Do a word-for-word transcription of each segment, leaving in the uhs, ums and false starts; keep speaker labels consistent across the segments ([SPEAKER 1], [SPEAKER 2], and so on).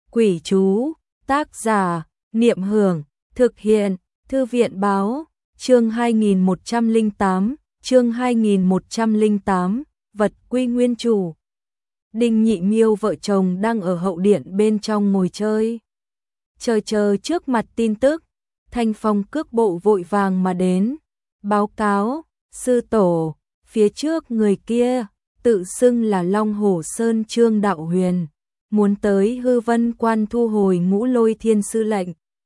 [SPEAKER 1] Quỷ chú, tác giả, Niệm Hưởng, thực hiện, Thư viện báo, chương hai nghìn một trăm lẻ tám, chương hai nghìn một trăm lẻ tám, vật quy nguyên chủ. Đinh Nhị Miêu vợ chồng đang ở hậu điện bên trong ngồi chơi. Chờ chờ trước mặt tin tức, Thanh Phong cước bộ vội vàng mà đến, báo cáo, sư tổ, phía trước người kia, tự xưng là Long Hổ Sơn Trương Đạo Huyền, muốn tới Hư Vân Quan thu hồi Ngũ Lôi Thiên Sư lệnh.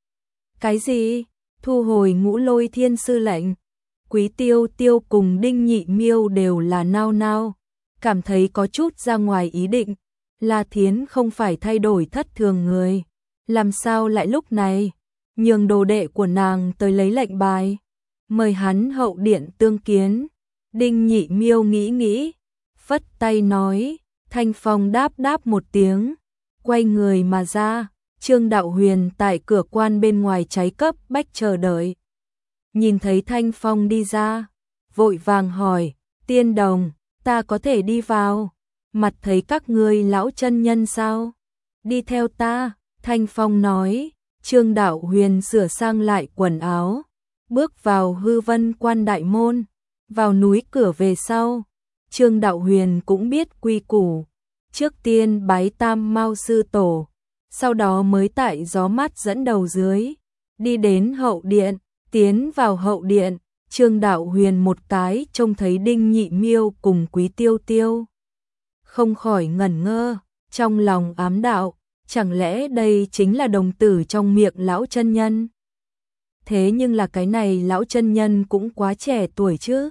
[SPEAKER 1] Cái gì? Thu hồi Ngũ Lôi Thiên Sư lệnh? Quý Tiêu Tiêu cùng Đinh Nhị Miêu đều là nao nao, cảm thấy có chút ra ngoài ý định. La Thiến không phải thay đổi thất thường người, làm sao lại lúc này nhường đồ đệ của nàng tới lấy lệnh bài, mời hắn hậu điện tương kiến. Đinh Nhị Miêu nghĩ nghĩ, phất tay nói. Thanh Phong đáp đáp một tiếng, quay người mà ra. Trương Đạo Huyền tại cửa quan bên ngoài cháy cấp bách chờ đợi. Nhìn thấy Thanh Phong đi ra, vội vàng hỏi, tiên đồng, ta có thể đi vào? Mặt thấy các ngươi lão chân nhân sao? Đi theo ta, Thanh Phong nói. Trương Đạo Huyền sửa sang lại quần áo, bước vào Hư Vân Quan đại môn, vào núi cửa về sau. Trương Đạo Huyền cũng biết quy củ, trước tiên bái Tam Mao sư tổ, sau đó mới tại gió mát dẫn đầu dưới, đi đến hậu điện. Tiến vào hậu điện, Trương Đạo Huyền một cái trông thấy Đinh Nhị Miêu cùng Quý Tiêu Tiêu, không khỏi ngẩn ngơ, trong lòng ám đạo, chẳng lẽ đây chính là đồng tử trong miệng lão chân nhân? Thế nhưng là cái này lão chân nhân cũng quá trẻ tuổi chứ.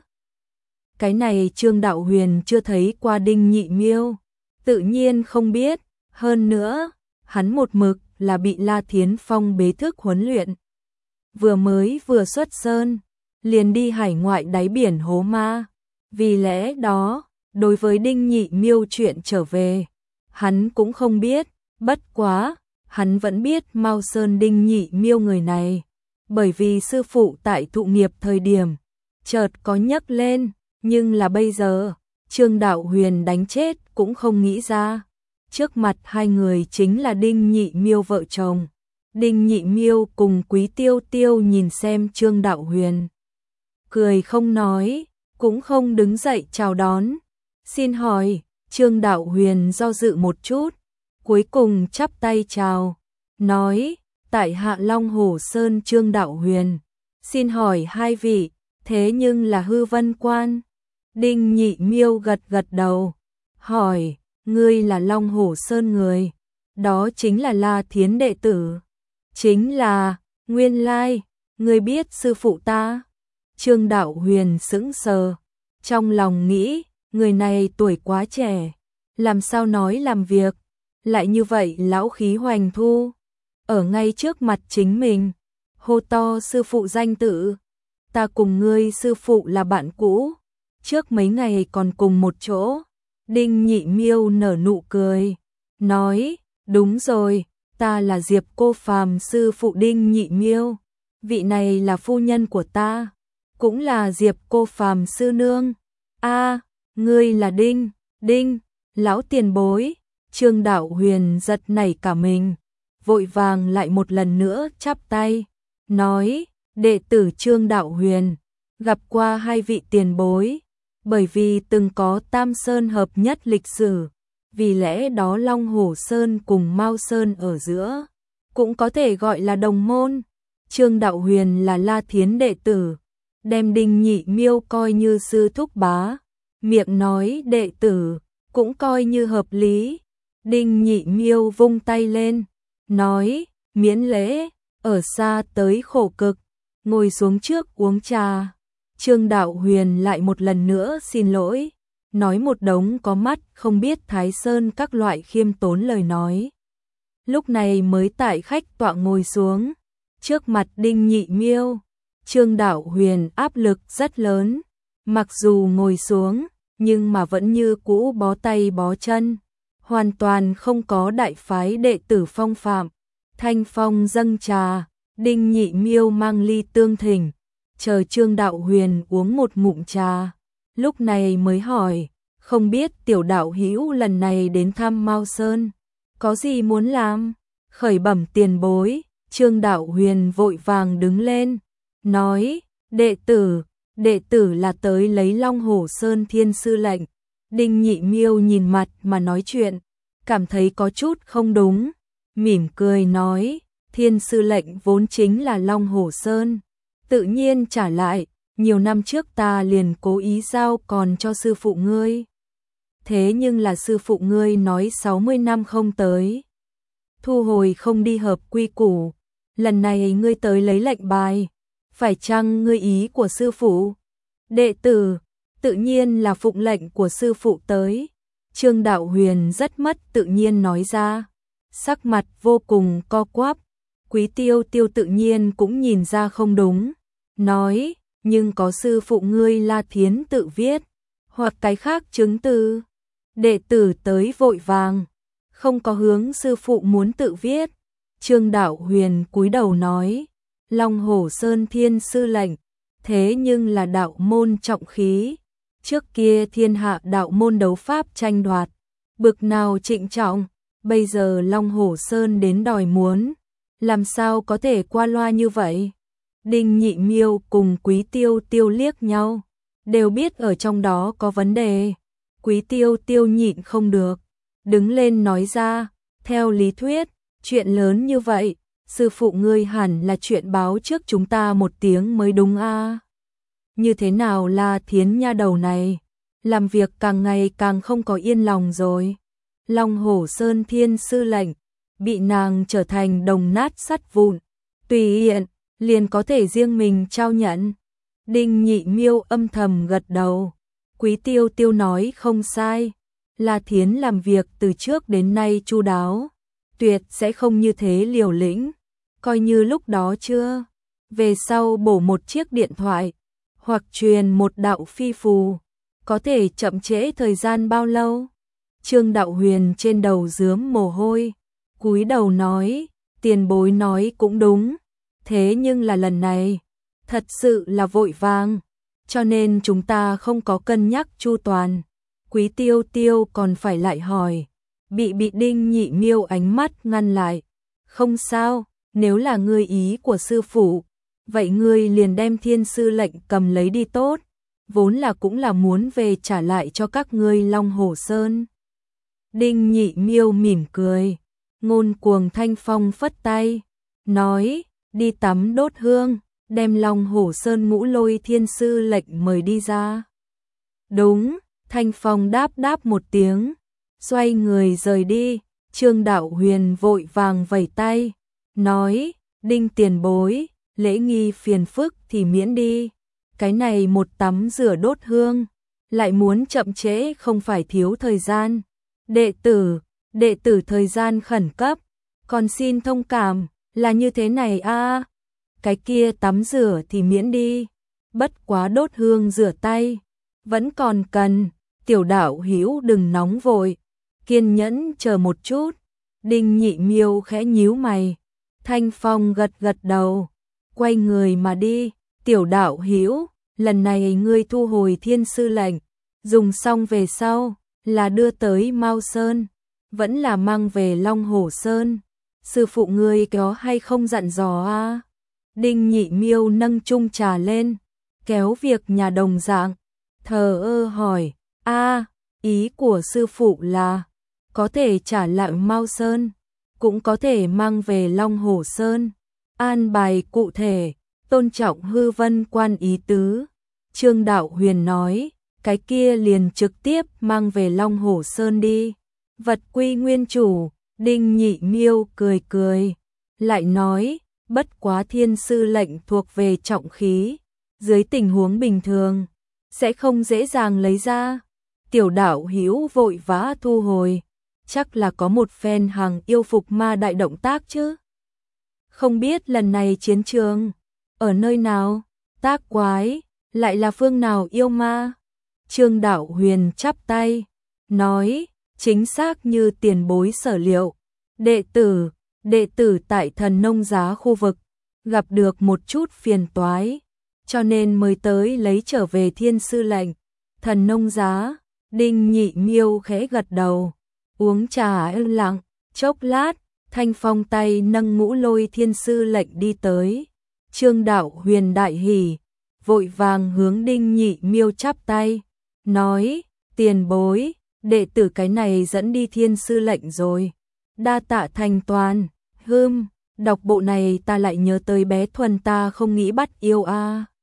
[SPEAKER 1] Cái này Trương Đạo Huyền chưa thấy qua Đinh Nhị Miêu, tự nhiên không biết. Hơn nữa, hắn một mực là bị La Thiến Phong bế thức huấn luyện. Vừa mới vừa xuất sơn, liền đi hải ngoại đáy biển hố ma. Vì lẽ đó, đối với Đinh Nhị Miêu chuyện trở về, hắn cũng không biết. Bất quá, hắn vẫn biết Mao Sơn Đinh Nhị Miêu người này, bởi vì sư phụ tại thụ nghiệp thời điểm, chợt có nhắc lên, nhưng là bây giờ, Trương Đạo Huyền đánh chết cũng không nghĩ ra. Trước mặt hai người chính là Đinh Nhị Miêu vợ chồng. Đinh Nhị Miêu cùng Quý Tiêu Tiêu nhìn xem Trương Đạo Huyền, cười không nói, cũng không đứng dậy chào đón. Xin hỏi, Trương Đạo Huyền do dự một chút, cuối cùng chắp tay chào, nói, tại hạ Long Hổ Sơn Trương Đạo Huyền, xin hỏi hai vị, thế nhưng là Hư Vân Quan? Đinh Nhị Miêu gật gật đầu, hỏi, ngươi là Long Hổ Sơn người, đó chính là La Thiến đệ tử. Chính là, nguyên lai, ngươi biết sư phụ ta? Trương Đạo Huyền sững sờ, trong lòng nghĩ, người này tuổi quá trẻ, làm sao nói làm việc, lại như vậy lão khí hoành thu, ở ngay trước mặt chính mình, hô to sư phụ danh tự. Ta cùng ngươi sư phụ là bạn cũ, trước mấy ngày còn cùng một chỗ. Đinh Nhị Miêu nở nụ cười, nói, đúng rồi, ta là Diệp Cô Phàm sư phụ Đinh Nhị Miêu, vị này là phu nhân của ta, cũng là Diệp Cô Phàm sư nương. A, ngươi là Đinh, Đinh, lão tiền bối. Trương Đạo Huyền giật nảy cả mình, vội vàng lại một lần nữa chắp tay, nói, đệ tử Trương Đạo Huyền, gặp qua hai vị tiền bối, bởi vì từng có Tam Sơn hợp nhất lịch sử, vì lẽ đó Long Hổ Sơn cùng Mao Sơn ở giữa, cũng có thể gọi là đồng môn. Trương Đạo Huyền là La Thiến đệ tử, đem Đinh Nhị Miêu coi như sư thúc bá, miệng nói đệ tử, cũng coi như hợp lý. Đinh Nhị Miêu vung tay lên, nói, miễn lễ, ở xa tới khổ cực, ngồi xuống trước uống trà. Trương Đạo Huyền lại một lần nữa xin lỗi, nói một đống có mắt không biết Thái Sơn các loại khiêm tốn lời nói. Lúc này mới tại khách tọa ngồi xuống, trước mặt Đinh Nhị Miêu. Trương Đạo Huyền áp lực rất lớn, mặc dù ngồi xuống, nhưng mà vẫn như cũ bó tay bó chân, hoàn toàn không có đại phái đệ tử phong phạm. Thanh Phong dâng trà, Đinh Nhị Miêu mang ly tương thỉnh, chờ Trương Đạo Huyền uống một ngụm trà, lúc này mới hỏi, không biết tiểu đạo hữu lần này đến thăm Mao Sơn, có gì muốn làm? Khởi bẩm tiền bối, Trương Đạo Huyền vội vàng đứng lên, nói, đệ tử, đệ tử là tới lấy Long Hổ Sơn Thiên Sư lệnh. Đinh Nhị Miêu nhìn mặt mà nói chuyện, cảm thấy có chút không đúng, mỉm cười nói, Thiên Sư lệnh vốn chính là Long Hổ Sơn, tự nhiên trả lại, nhiều năm trước ta liền cố ý giao còn cho sư phụ ngươi. Thế nhưng là sư phụ ngươi nói sáu mươi năm không tới, thu hồi không đi hợp quy củ, lần này ngươi tới lấy lệnh bài, phải chăng ngươi ý của sư phụ? Đệ tử, tự nhiên là phụng lệnh của sư phụ tới. Trương Đạo Huyền rất mất tự nhiên nói ra, sắc mặt vô cùng co quắp. Quý Tiêu Tiêu tự nhiên cũng nhìn ra không đúng, nói, nhưng có sư phụ ngươi La Thiến tự viết, hoặc cái khác chứng từ. Đệ tử tới vội vàng, không có hướng sư phụ muốn tự viết. Trương Đạo Huyền cúi đầu nói, Long Hổ Sơn Thiên Sư lệnh, thế nhưng là đạo môn trọng khí. Trước kia thiên hạ đạo môn đấu pháp tranh đoạt, bực nào trịnh trọng, bây giờ Long Hổ Sơn đến đòi muốn, làm sao có thể qua loa như vậy? Đinh Nhị Miêu cùng Quý Tiêu Tiêu liếc nhau, đều biết ở trong đó có vấn đề. Quý Tiêu Tiêu nhịn không được, đứng lên nói ra, theo lý thuyết, chuyện lớn như vậy, sư phụ ngươi hẳn là chuyện báo trước chúng ta một tiếng mới đúng a. À? Như thế nào là Thiến nha đầu này, làm việc càng ngày càng không có yên lòng rồi. Long Hổ Sơn Thiên Sư lệnh, bị nàng trở thành đồng nát sắt vụn, tùy hiện, liền có thể riêng mình trao nhận. Đinh Nhị Miêu âm thầm gật đầu, Quý Tiêu Tiêu nói không sai, La Thiến làm việc từ trước đến nay chu đáo, tuyệt sẽ không như thế liều lĩnh, coi như lúc đó chưa, về sau bổ một chiếc điện thoại, hoặc truyền một đạo phi phù, có thể chậm trễ thời gian bao lâu? Trương Đạo Huyền trên đầu rướm mồ hôi, cúi đầu nói, tiền bối nói cũng đúng, thế nhưng là lần này, thật sự là vội vàng, cho nên chúng ta không có cân nhắc chu toàn. Quý Tiêu Tiêu còn phải lại hỏi, bị bị Đinh Nhị Miêu ánh mắt ngăn lại, không sao, nếu là ngươi ý của sư phụ, vậy ngươi liền đem Thiên Sư lệnh cầm lấy đi tốt, vốn là cũng là muốn về trả lại cho các ngươi Long Hổ Sơn. Đinh Nhị Miêu mỉm cười, ngôn cuồng thanh phong phất tay, nói, đi tắm đốt hương, đem Long Hổ Sơn Ngũ Lôi Thiên Sư lệnh mời đi ra. Đúng, thanh phong đáp đáp một tiếng, xoay người rời đi. Trương Đạo Huyền vội vàng vẩy tay, nói, Đinh tiền bối, lễ nghi phiền phức thì miễn đi, cái này một tắm rửa đốt hương, lại muốn chậm trễ không phải thiếu thời gian. Đệ tử, đệ tử thời gian khẩn cấp, còn xin thông cảm, là như thế này a. À, cái kia tắm rửa thì miễn đi, bất quá đốt hương rửa tay, vẫn còn cần, tiểu đạo hữu đừng nóng vội, kiên nhẫn chờ một chút. Đinh Nhị Miêu khẽ nhíu mày, Thanh Phong gật gật đầu, quay người mà đi. Tiểu đạo hữu, lần này ngươi thu hồi Thiên Sư lệnh, dùng xong về sau, là đưa tới Mao Sơn, vẫn là mang về Long Hổ Sơn, sư phụ ngươi có hay không dặn dò a? À? Đinh Nhị Miêu nâng chung trà lên, kéo việc nhà đồng dạng, thờ ơ hỏi, a, à, ý của sư phụ là, có thể trả lại Mao Sơn, cũng có thể mang về Long Hổ Sơn, an bài cụ thể, tôn trọng hư vân quan ý tứ. Trương Đạo Huyền nói, cái kia liền trực tiếp mang về Long Hổ Sơn đi, vật quy nguyên chủ. Đinh Nhị Miêu cười cười, lại nói, bất quá Thiên Sư lệnh thuộc về trọng khí, dưới tình huống bình thường, sẽ không dễ dàng lấy ra. Tiểu đạo hữu vội vã thu hồi, chắc là có một phen hàng yêu phục ma đại động tác chứ. Không biết lần này chiến trường, ở nơi nào, tác quái, lại là phương nào yêu ma? Trương Đạo Huyền chắp tay, nói, chính xác như tiền bối sở liệu, đệ tử, đệ tử tại Thần Nông Giá khu vực, gặp được một chút phiền toái, cho nên mới tới lấy trở về Thiên Sư lệnh. Thần Nông Giá, Đinh Nhị Miêu khẽ gật đầu, uống trà im lặng, chốc lát, Thanh Phong tay nâng Ngũ Lôi Thiên Sư lệnh đi tới. Trương Đạo Huyền đại hỉ, vội vàng hướng Đinh Nhị Miêu chắp tay, nói: "Tiền bối, đệ tử cái này dẫn đi Thiên Sư lệnh rồi." Đa tạ thành toàn. Hừm, đọc bộ này ta lại nhớ tới bé Thuần ta không nghĩ bắt yêu a.